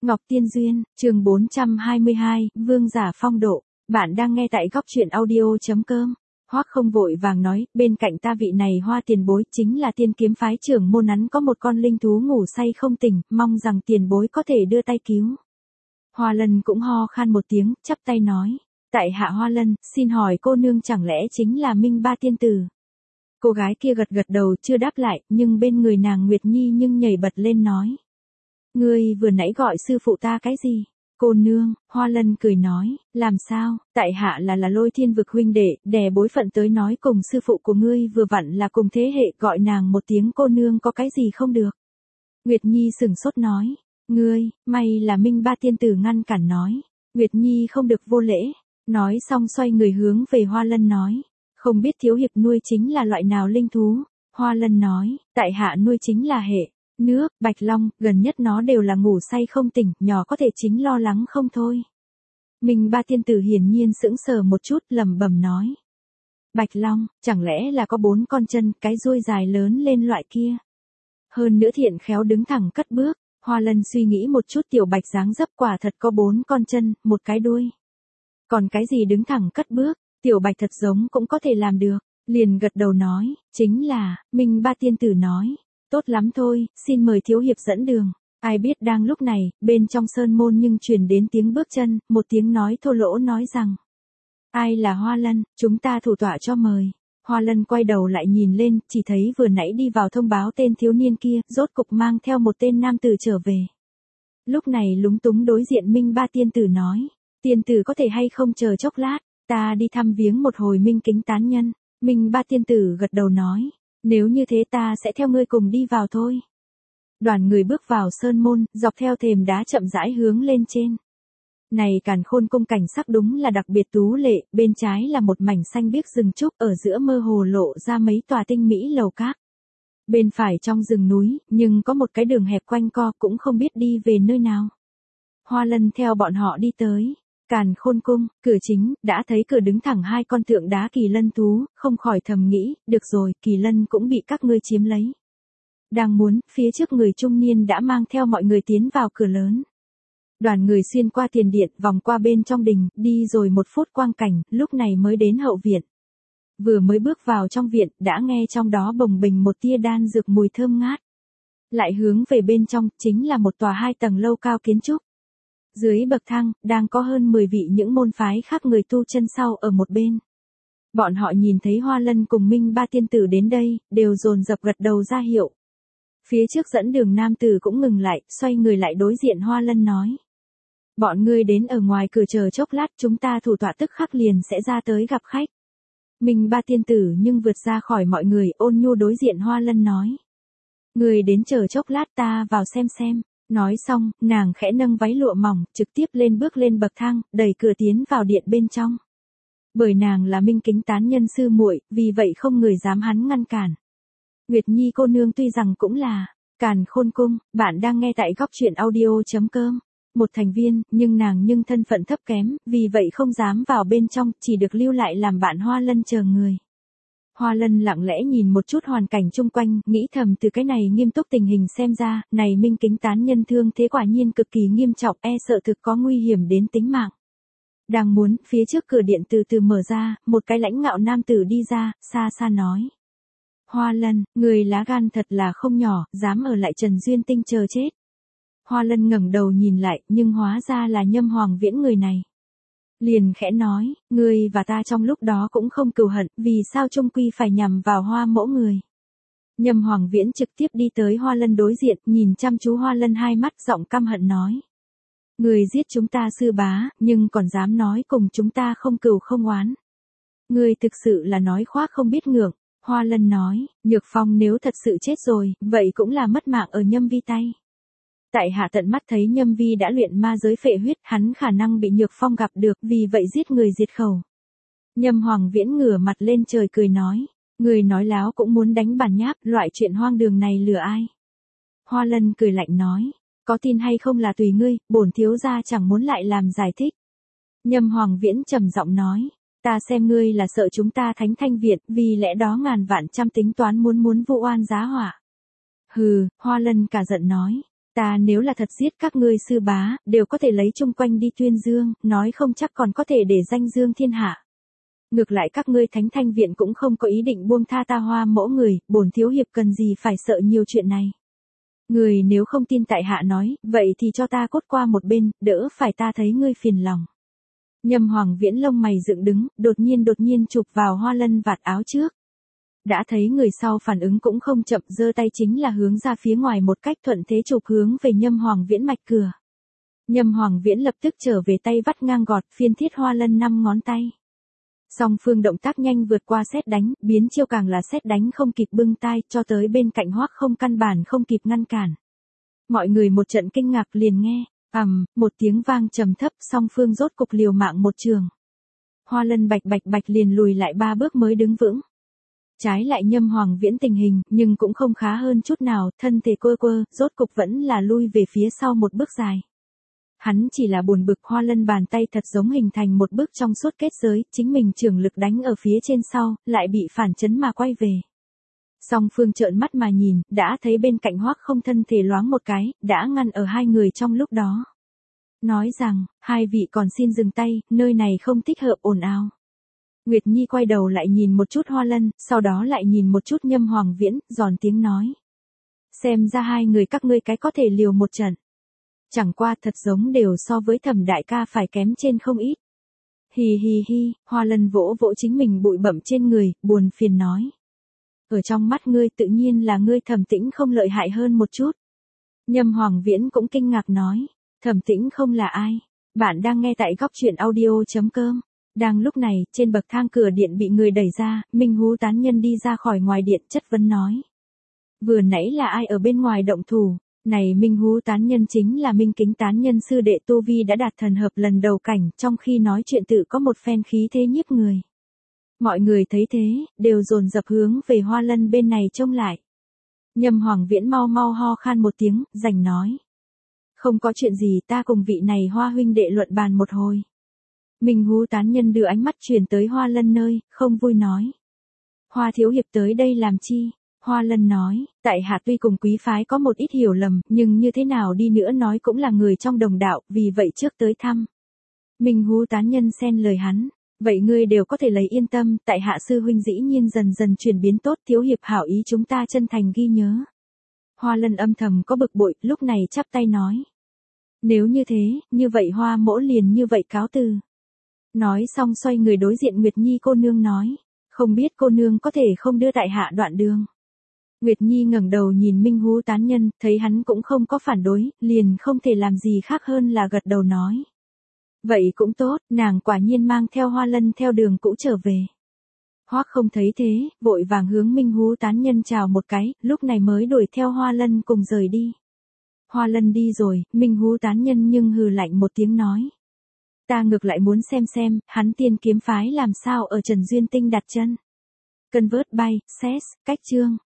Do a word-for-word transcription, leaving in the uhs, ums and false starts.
Ngọc Tiên Duyên, chương bốn trăm hai mươi hai, Vương giả phong độ. Bạn đang nghe tại góc truyện audio.com. Hoắc không vội vàng nói, bên cạnh ta vị này Hoa tiền bối chính là tiên kiếm phái trưởng môn, hắn có một con linh thú ngủ say không tỉnh, mong rằng tiền bối có thể đưa tay cứu. Hoa Lân cũng ho khan một tiếng, chắp tay nói, tại hạ Hoa Lân, xin hỏi cô nương chẳng lẽ chính là Minh Ba tiên tử? Cô gái kia gật gật đầu chưa đáp lại, nhưng bên người nàng Nguyệt Nhi nhưng nhảy bật lên nói. Ngươi vừa nãy gọi sư phụ ta cái gì? Cô nương, Hoa Lân cười nói, làm sao, tại hạ là là Lôi Thiên Vực huynh đệ, đè bối phận tới nói cùng sư phụ của ngươi vừa vặn là cùng thế hệ, gọi nàng một tiếng cô nương có cái gì không được. Nguyệt Nhi sừng sốt nói, ngươi, may là Minh Ba tiên tử ngăn cản nói, Nguyệt Nhi không được vô lễ, nói xong xoay người hướng về Hoa Lân nói, không biết thiếu hiệp nuôi chính là loại nào linh thú. Hoa Lân nói, tại hạ nuôi chính là hệ nước, bạch long, gần nhất nó đều là ngủ say không tỉnh, nhỏ có thể chính lo lắng không thôi. Minh Ba tiên tử hiển nhiên sững sờ một chút, lẩm bẩm nói. Bạch long, chẳng lẽ là có bốn con chân, cái đuôi dài lớn lên loại kia. Hơn nữa thiện khéo đứng thẳng cất bước, Hoa Lân suy nghĩ một chút, tiểu bạch dáng dấp quả thật có bốn con chân, một cái đuôi. Còn cái gì đứng thẳng cất bước, tiểu bạch thật giống cũng có thể làm được, liền gật đầu nói, chính là, Minh Ba tiên tử nói. Tốt lắm thôi, xin mời thiếu hiệp dẫn đường. Ai biết đang lúc này, bên trong sơn môn nhưng truyền đến tiếng bước chân, một tiếng nói thô lỗ nói rằng. Ai là Hoa Lân, chúng ta thủ tọa cho mời. Hoa Lân quay đầu lại nhìn lên, chỉ thấy vừa nãy đi vào thông báo tên thiếu niên kia, rốt cục mang theo một tên nam tử trở về. Lúc này lúng túng đối diện Minh Ba tiên tử nói, tiên tử có thể hay không chờ chốc lát, ta đi thăm viếng một hồi Minh Kính tán nhân. Minh Ba tiên tử gật đầu nói. Nếu như thế ta sẽ theo ngươi cùng đi vào thôi. Đoàn người bước vào sơn môn, dọc theo thềm đá chậm rãi hướng lên trên. Này Càn Khôn cung cảnh sắc đúng là đặc biệt tú lệ, bên trái là một mảnh xanh biếc rừng trúc, ở giữa mơ hồ lộ ra mấy tòa tinh mỹ lầu các. Bên phải trong rừng núi, nhưng có một cái đường hẹp quanh co, cũng không biết đi về nơi nào. Hoa Lân theo bọn họ đi tới. Càn Khôn cung, cửa chính, đã thấy cửa đứng thẳng hai con tượng đá kỳ lân thú, không khỏi thầm nghĩ, được rồi, kỳ lân cũng bị các ngươi chiếm lấy. Đang muốn, phía trước người trung niên đã mang theo mọi người tiến vào cửa lớn. Đoàn người xuyên qua tiền điện, vòng qua bên trong đình, đi rồi một phút quang cảnh, lúc này mới đến hậu viện. Vừa mới bước vào trong viện, đã nghe trong đó bồng bềnh một tia đan dược mùi thơm ngát. Lại hướng về bên trong, chính là một tòa hai tầng lâu cao kiến trúc. Dưới bậc thang, đang có hơn mười vị những môn phái khác người tu chân sau ở một bên. Bọn họ nhìn thấy Hoa Lân cùng Minh Ba tiên tử đến đây, đều dồn dập gật đầu ra hiệu. Phía trước dẫn đường nam tử cũng ngừng lại, xoay người lại đối diện Hoa Lân nói. Bọn ngươi đến ở ngoài cửa chờ chốc lát, chúng ta thủ tọa tức khắc liền sẽ ra tới gặp khách. Minh Ba tiên tử nhưng vượt ra khỏi mọi người, ôn nhu đối diện Hoa Lân nói. Ngươi đến chờ chốc lát ta vào xem xem. Nói xong, nàng khẽ nâng váy lụa mỏng, trực tiếp lên bước lên bậc thang, đẩy cửa tiến vào điện bên trong. Bởi nàng là Minh Kính tán nhân sư muội, vì vậy không người dám hắn ngăn cản. Nguyệt Nhi cô nương tuy rằng cũng là Càn Khôn cung, bạn đang nghe tại góc truyện audio.com. Một thành viên, nhưng nàng nhưng thân phận thấp kém, vì vậy không dám vào bên trong, chỉ được lưu lại làm bạn Hoa Lân chờ người. Hoa Lân lặng lẽ nhìn một chút hoàn cảnh chung quanh, nghĩ thầm từ cái này nghiêm túc tình hình xem ra, này Minh Kính tán nhân thương thế quả nhiên cực kỳ nghiêm trọng, e sợ thực có nguy hiểm đến tính mạng. Đang muốn, phía trước cửa điện từ từ mở ra, một cái lãnh ngạo nam tử đi ra, xa xa nói. Hoa Lân, người lá gan thật là không nhỏ, dám ở lại Trần Duyên Tinh chờ chết. Hoa Lân ngẩng đầu nhìn lại, nhưng hóa ra là Nhâm Hoàng Viễn người này. Liền khẽ nói, ngươi và ta trong lúc đó cũng không cừu hận, vì sao chung quy phải nhằm vào Hoa mỗ người. Nhâm Hoàng Viễn trực tiếp đi tới Hoa Lân đối diện, nhìn chăm chú Hoa Lân hai mắt, giọng căm hận nói. Ngươi giết chúng ta sư bá, nhưng còn dám nói cùng chúng ta không cừu không oán. Ngươi thực sự là nói khoác không biết ngượng. Hoa Lân nói, Nhược Phong nếu thật sự chết rồi, vậy cũng là mất mạng ở Nhâm Vi tay. Tại hạ tận mắt thấy Nhâm Vi đã luyện ma giới phệ huyết, hắn khả năng bị Nhược Phong gặp được, vì vậy giết người diệt khẩu. Nhâm Hoàng Viễn ngửa mặt lên trời cười nói, người nói láo cũng muốn đánh bản nháp, loại chuyện hoang đường này lừa ai. Hoa Lân cười lạnh nói, có tin hay không là tùy ngươi, bổn thiếu gia chẳng muốn lại làm giải thích. Nhâm Hoàng Viễn trầm giọng nói, ta xem ngươi là sợ chúng ta Thánh Thanh Viện, vì lẽ đó ngàn vạn trăm tính toán muốn muốn vụ oan giá họa. Hừ, Hoa Lân cả giận nói. Ta nếu là thật giết các ngươi sư bá, đều có thể lấy chung quanh đi tuyên dương, nói không chắc còn có thể để danh dương thiên hạ. Ngược lại các ngươi Thánh Thanh Viện cũng không có ý định buông tha ta Hoa Mỗ người, bổn thiếu hiệp cần gì phải sợ nhiều chuyện này. Người nếu không tin tại hạ nói, vậy thì cho ta cốt qua một bên, đỡ phải ta thấy ngươi phiền lòng. Nhâm Hoàng Viễn lông mày dựng đứng, đột nhiên đột nhiên chụp vào Hoa Lân vạt áo trước. Đã thấy người sau phản ứng cũng không chậm, giơ tay chính là hướng ra phía ngoài một cách thuận thế chụp hướng về Nhâm Hoàng Viễn mạch cửa. Nhâm Hoàng Viễn lập tức trở về tay vắt ngang gọt phiên thiết Hoa Lân năm ngón tay. Song phương động tác nhanh vượt qua sét đánh, biến chiêu càng là sét đánh không kịp bưng tai, cho tới bên cạnh Hoắc Không căn bản không kịp ngăn cản. Mọi người một trận kinh ngạc liền nghe, ầm, một tiếng vang trầm thấp, song phương rốt cục liều mạng một trường. Hoa Lân bạch bạch bạch liền lùi lại ba bước mới đứng vững. Trái lại Nhâm Hoàng Viễn tình hình, nhưng cũng không khá hơn chút nào, thân thể quơ quơ, rốt cục vẫn là lui về phía sau một bước dài. Hắn chỉ là buồn bực, Hoa Lân bàn tay thật giống hình thành một bước trong suốt kết giới, chính mình trường lực đánh ở phía trên sau, lại bị phản chấn mà quay về. Song phương trợn mắt mà nhìn, đã thấy bên cạnh Hoắc Không thân thể loáng một cái, đã ngăn ở hai người trong lúc đó. Nói rằng, hai vị còn xin dừng tay, nơi này không thích hợp ồn ào. Nguyệt Nhi quay đầu lại nhìn một chút Hoa Lân, sau đó lại nhìn một chút Nhâm Hoàng Viễn, giòn tiếng nói. Xem ra hai người các ngươi cái có thể liều một trận. Chẳng qua thật giống đều so với Thẩm đại ca phải kém trên không ít. Hì hì hi, Hoa Lân vỗ vỗ chính mình bụi bặm trên người, buồn phiền nói. Ở trong mắt ngươi tự nhiên là ngươi Thẩm Tĩnh không lợi hại hơn một chút. Nhâm Hoàng Viễn cũng kinh ngạc nói. Thẩm Tĩnh không là ai? Bạn đang nghe tại góc truyện audio.com. Đang lúc này, trên bậc thang cửa điện bị người đẩy ra, Minh Hú tán nhân đi ra khỏi ngoài điện chất vấn nói. Vừa nãy là ai ở bên ngoài động thủ? Này Minh Hú tán nhân chính là Minh Kính tán nhân sư đệ Tu Vi đã đạt thần hợp lần đầu cảnh, trong khi nói chuyện tự có một phen khí thế nhiếp người. Mọi người thấy thế, đều dồn dập hướng về Hoa Lân bên này trông lại. Nhâm Hoàng Viễn mau mau ho khan một tiếng, rành nói. Không có chuyện gì, ta cùng vị này Hoa huynh đệ luận bàn một hồi. Minh Hú tán nhân đưa ánh mắt chuyển tới Hoa Lân nơi, không vui nói. Hoa thiếu hiệp tới đây làm chi? Hoa Lân nói, tại hạ tuy cùng quý phái có một ít hiểu lầm, nhưng như thế nào đi nữa nói cũng là người trong đồng đạo, vì vậy trước tới thăm. Minh Hú tán nhân xen lời hắn, vậy ngươi đều có thể lấy yên tâm, tại hạ sư huynh dĩ nhiên dần dần chuyển biến tốt, thiếu hiệp hảo ý chúng ta chân thành ghi nhớ. Hoa Lân âm thầm có bực bội, lúc này chắp tay nói. Nếu như thế, như vậy Hoa mỗ liền như vậy cáo từ. Nói xong xoay người đối diện Nguyệt Nhi cô nương nói, không biết cô nương có thể không đưa tại hạ đoạn đường. Nguyệt Nhi ngẩng đầu nhìn Minh Hú tán nhân, thấy hắn cũng không có phản đối, liền không thể làm gì khác hơn là gật đầu nói. Vậy cũng tốt, nàng quả nhiên mang theo Hoa Lân theo đường cũ trở về. Hoắc Không thấy thế, vội vàng hướng Minh Hú tán nhân chào một cái, lúc này mới đuổi theo Hoa Lân cùng rời đi. Hoa Lân đi rồi, Minh Hú tán nhân nhưng hừ lạnh một tiếng nói. Ta ngược lại muốn xem xem, hắn Tiên Kiếm phái làm sao ở Trần Duyên Tinh đặt chân. Convert by, S, cách chương.